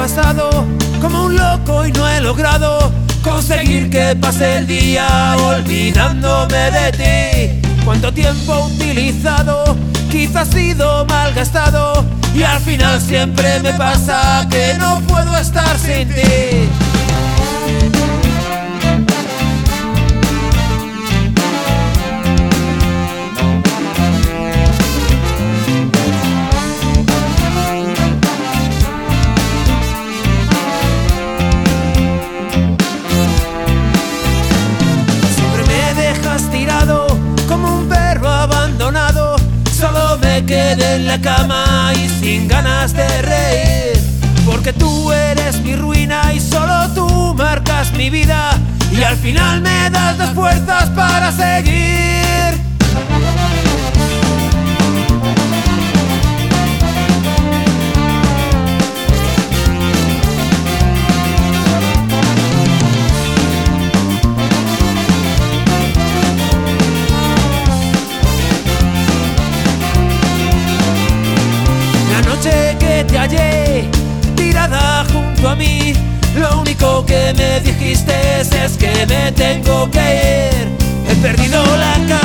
pasado como un loco y no he logrado conseguir que pase el día olvidándome de ti. Cuánto tiempo utilizado, quizás ha sido malgastado, y al final siempre me pasa que no puedo estar sin ti. Solo me quedé en la cama y sin ganas de reír, porque tú eres mi ruina y solo tú marcas mi vida, y al final me das las fuerzas para seguir. Que te hallé tirada junto a mí, lo único que me dijiste es que me tengo que ir. He perdido la cabeza.